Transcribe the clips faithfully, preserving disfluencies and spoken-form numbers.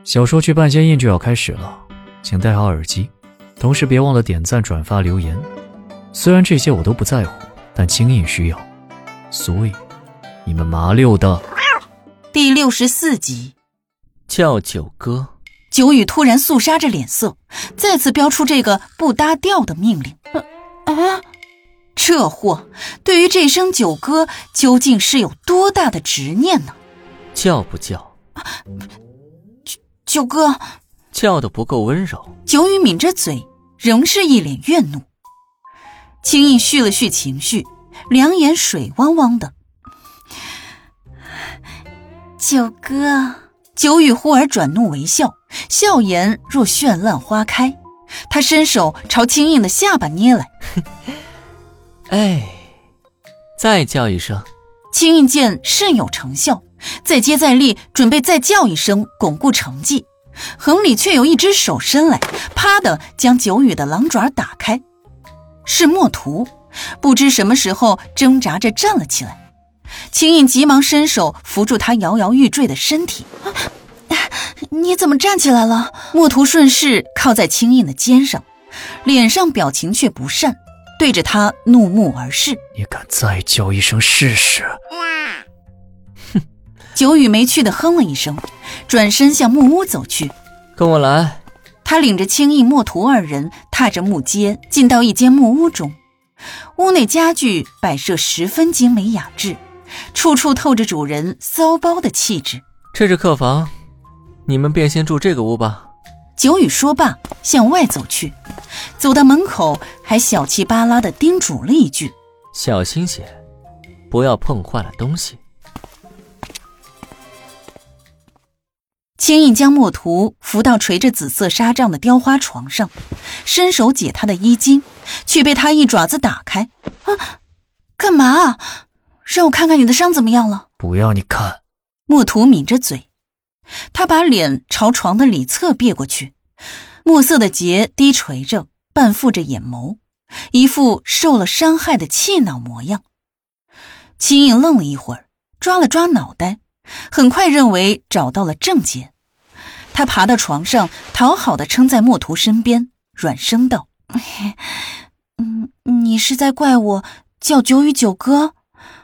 小说剧半仙印就要开始了，请戴好耳机，同时别忘了点赞、转发、留言。虽然这些我都不在乎，但清印需要，所以你们麻溜的。 第六十四集， 叫九哥。 九宇突然肃杀着脸色，再次标出这个不搭调的命令。啊！这货对于这声九哥究竟是有多大的执念呢？ 叫不叫？ 九九哥， 叫得不够温柔。 九宇抿着嘴，仍是一脸怨怒。青印蓄了蓄情绪，两眼水汪汪的。九哥，九宇忽而转怒为笑，笑颜若绚烂花开。他伸手朝青印的下巴捏来。 哎，再叫一声。 青印见甚有成效，再接再厉，准备再叫一声巩固成绩。横里却有一只手伸来，啪的将九宇的狼爪打开。是墨图，不知什么时候挣扎着站了起来。青印急忙伸手扶住他摇摇欲坠的身体。啊，你怎么站起来了？墨图顺势靠在青印的肩上，脸上表情却不善，对着他怒目而视。 你敢再叫一声试试？ 哼！九宇没趣地哼了一声，转身向木屋走去。 跟我来。 他领着青印、墨图二人踏着木阶进到一间木屋中。屋内家具摆设十分精美雅致，处处透着主人骚包的气质。 这是客房，你们便先住这个屋吧。 九宇说罢向外走去，走到门口还小气巴拉地叮嘱了一句： 小心些，不要碰坏了东西。 青印将墨图扶到垂着紫色纱帐的雕花床上，伸手解他的衣襟，却被他一爪子打开。啊，干嘛啊？让我看看你的伤怎么样了。 不要你看。 墨图抿着嘴，他把脸朝床的里侧别过去，墨色的睫低垂着，半覆着眼眸，一副受了伤害的气恼模样。青印愣了一会儿，抓了抓脑袋，很快认为找到了症结。他爬到床上，讨好地撑在墨图身边，软声道：嗯，你是在怪我叫九宇九哥？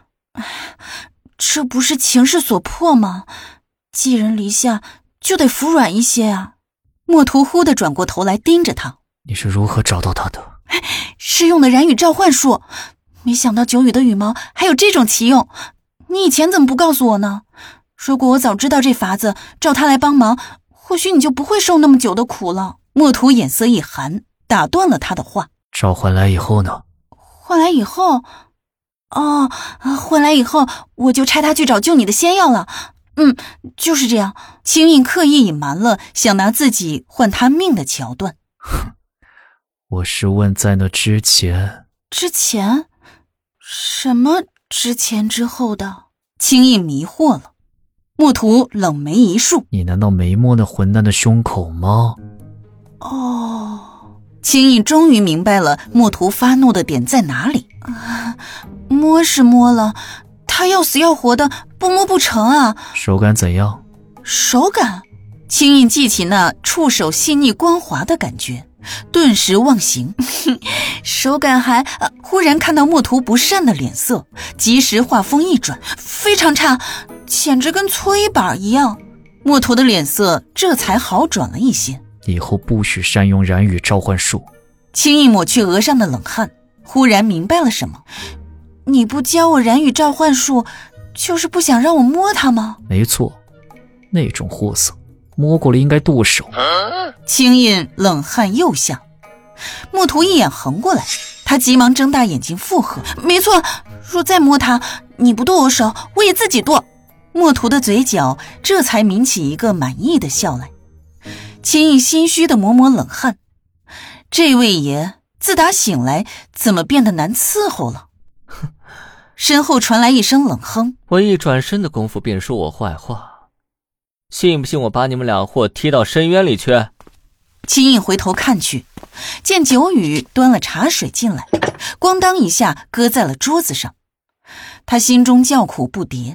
这不是情势所迫吗？寄人篱下就得服软一些啊。墨图忽地转过头来盯着他。 你是如何找到他的？ 是用的染羽召唤术，没想到九宇的羽毛还有这种奇用，你以前怎么不告诉我呢？如果我早知道这法子，照他来帮忙，或许你就不会受那么久的苦了。墨图眼色一寒，打断了他的话。 召唤来以后呢？ 换来以后，哦，换来以后我就差他去找救你的仙药了。嗯，就是这样。青印刻意隐瞒了想拿自己换他命的桥段。 我是问在那之前。 之前？什么之前之后的？青印迷惑了。墨图冷眉一竖， 你难道没摸那混蛋的胸口吗？ 哦，青印终于明白了墨图发怒的点在哪里。啊，摸是摸了，他要死要活的，不摸不成啊。 手感怎样？ 手感？青印记起那触手细腻光滑的感觉，顿时忘形。手感还、啊、忽然看到墨图不善的脸色，及时话锋一转，非常差，简直跟搓衣板一样。墨图的脸色这才好转了一些。 以后不许善用染羽召唤术。 青印抹去额上的冷汗，忽然明白了什么。你不教我染羽召唤术，就是不想让我摸它吗？ 没错，那种货色摸过了应该剁手。 青印冷汗又下，墨图一眼横过来，他急忙睁大眼睛附和：没错，若再摸他，你不剁我手，我也自己剁。墨图的嘴角这才抿起一个满意的笑来。青印心虚地抹抹冷汗，这位爷自打醒来怎么变得难伺候了？身后传来一声冷哼， 我一转身的功夫便说我坏话，信不信我把你们俩货踢到深渊里去？ 青印回头看去，见九宇端了茶水进来，咣当一下搁在了桌子上。他心中叫苦不迭，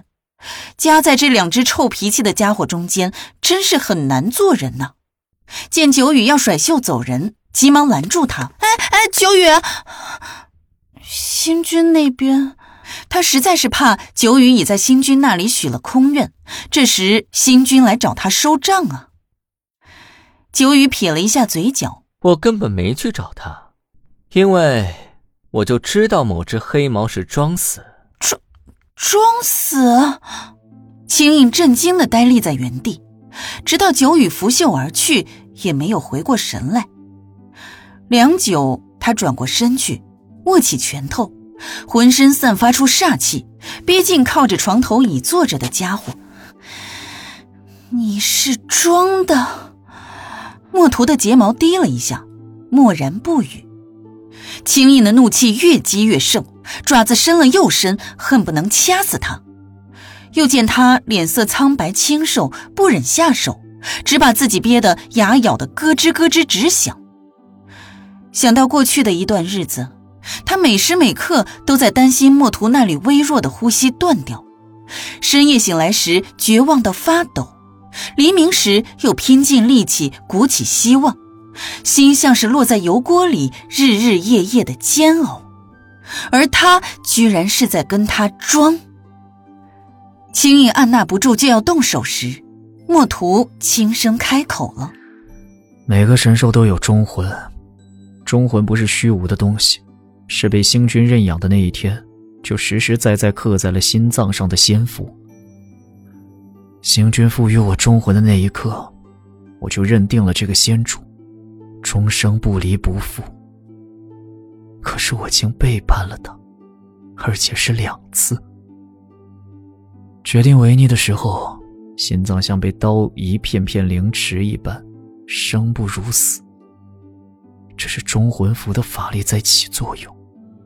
夹在这两只臭脾气的家伙中间，真是很难做人呢。见九宇要甩袖走人，急忙拦住他。哎哎，九宇，星君那边，他实在是怕九宇已在星君那里许了空愿，这时星君来找他收账啊。九宇撇了一下嘴角， 我根本没去找他，因为我就知道某只黑毛是装死。 装装死？青印震惊地呆立在原地，直到九宇拂袖而去，也没有回过神来。良久，他转过身去，握起拳头，浑身散发出煞气，逼近靠着床头椅坐着的家伙。你是装的？墨图的睫毛低了一下，默然不语。青印的怒气越积越盛，爪子伸了又伸，恨不能掐死他。又见他脸色苍白清瘦，不忍下手，只把自己憋得牙咬得咯吱咯吱直响。想到过去的一段日子，他每时每刻都在担心墨图那里微弱的呼吸断掉，深夜醒来时绝望到发抖，黎明时又拼尽力气鼓起希望，心像是落在油锅里日日夜夜的煎熬，而他居然是在跟他装。青印按捺不住就要动手时，墨图轻声开口了。 每个神兽都有忠魂，忠魂不是虚无的东西，是被星君认养的那一天就实实在在刻在了心脏上的仙符。星君赋予我忠魂的那一刻，我就认定了这个仙主终生不离不负。可是我竟背叛了他，而且是两次。决定违逆的时候，心脏像被刀一片片凌迟一般，生不如死。这是忠魂符的法力在起作用。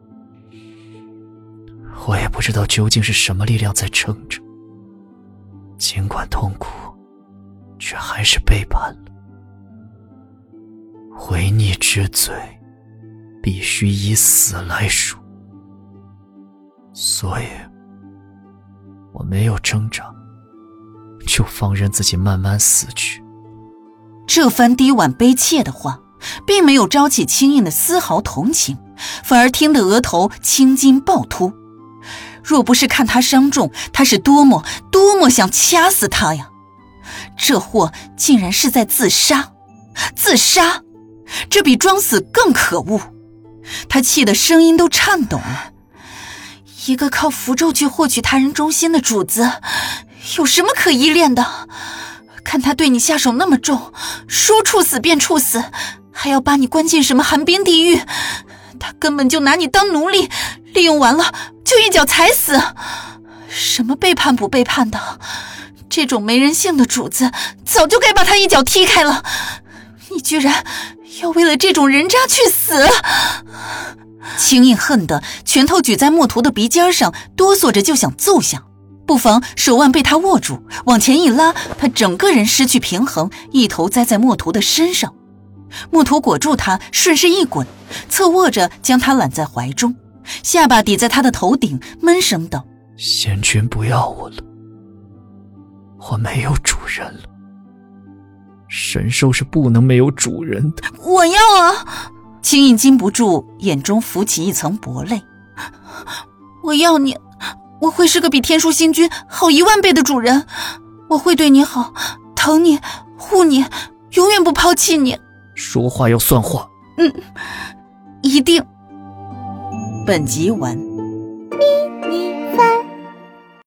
我也不知道究竟是什么力量在撑着，尽管痛苦，却还是背叛了。违逆之罪，必须以死来赎。所以我没有挣扎，就放任自己慢慢死去。 这番低婉悲切的话并没有招起青印的丝毫同情，反而听得额头青筋暴突。若不是看他伤重，他是多么多么想掐死他呀！这货竟然是在自杀！自杀！这比装死更可恶！他气得声音都颤抖了。一个靠符咒去获取他人忠心的主子，有什么可依恋的？看他对你下手那么重，说处死便处死，还要把你关进什么寒冰地狱？他根本就拿你当奴隶，利用完了就一脚踩死。什么背叛不背叛的，这种没人性的主子早就该把他一脚踢开了。你居然要为了这种人渣去死！青印恨得拳头举在墨图的鼻尖上，哆嗦着就想揍下，不妨手腕被他握住，往前一拉，他整个人失去平衡，一头栽在墨图的身上。墨图裹住他，顺势一滚，侧卧着将他揽在怀中，下巴抵在他的头顶，闷声道： 仙君不要我了，我没有主人了。神兽是不能没有主人的。 我要啊！青印禁不住眼中浮起一层薄泪。我要你，我会是个比天书星君好一万倍的主人，我会对你好，疼你，护你，永远不抛弃你。 说话要算话。 嗯，一定。本集完。 咪咪翻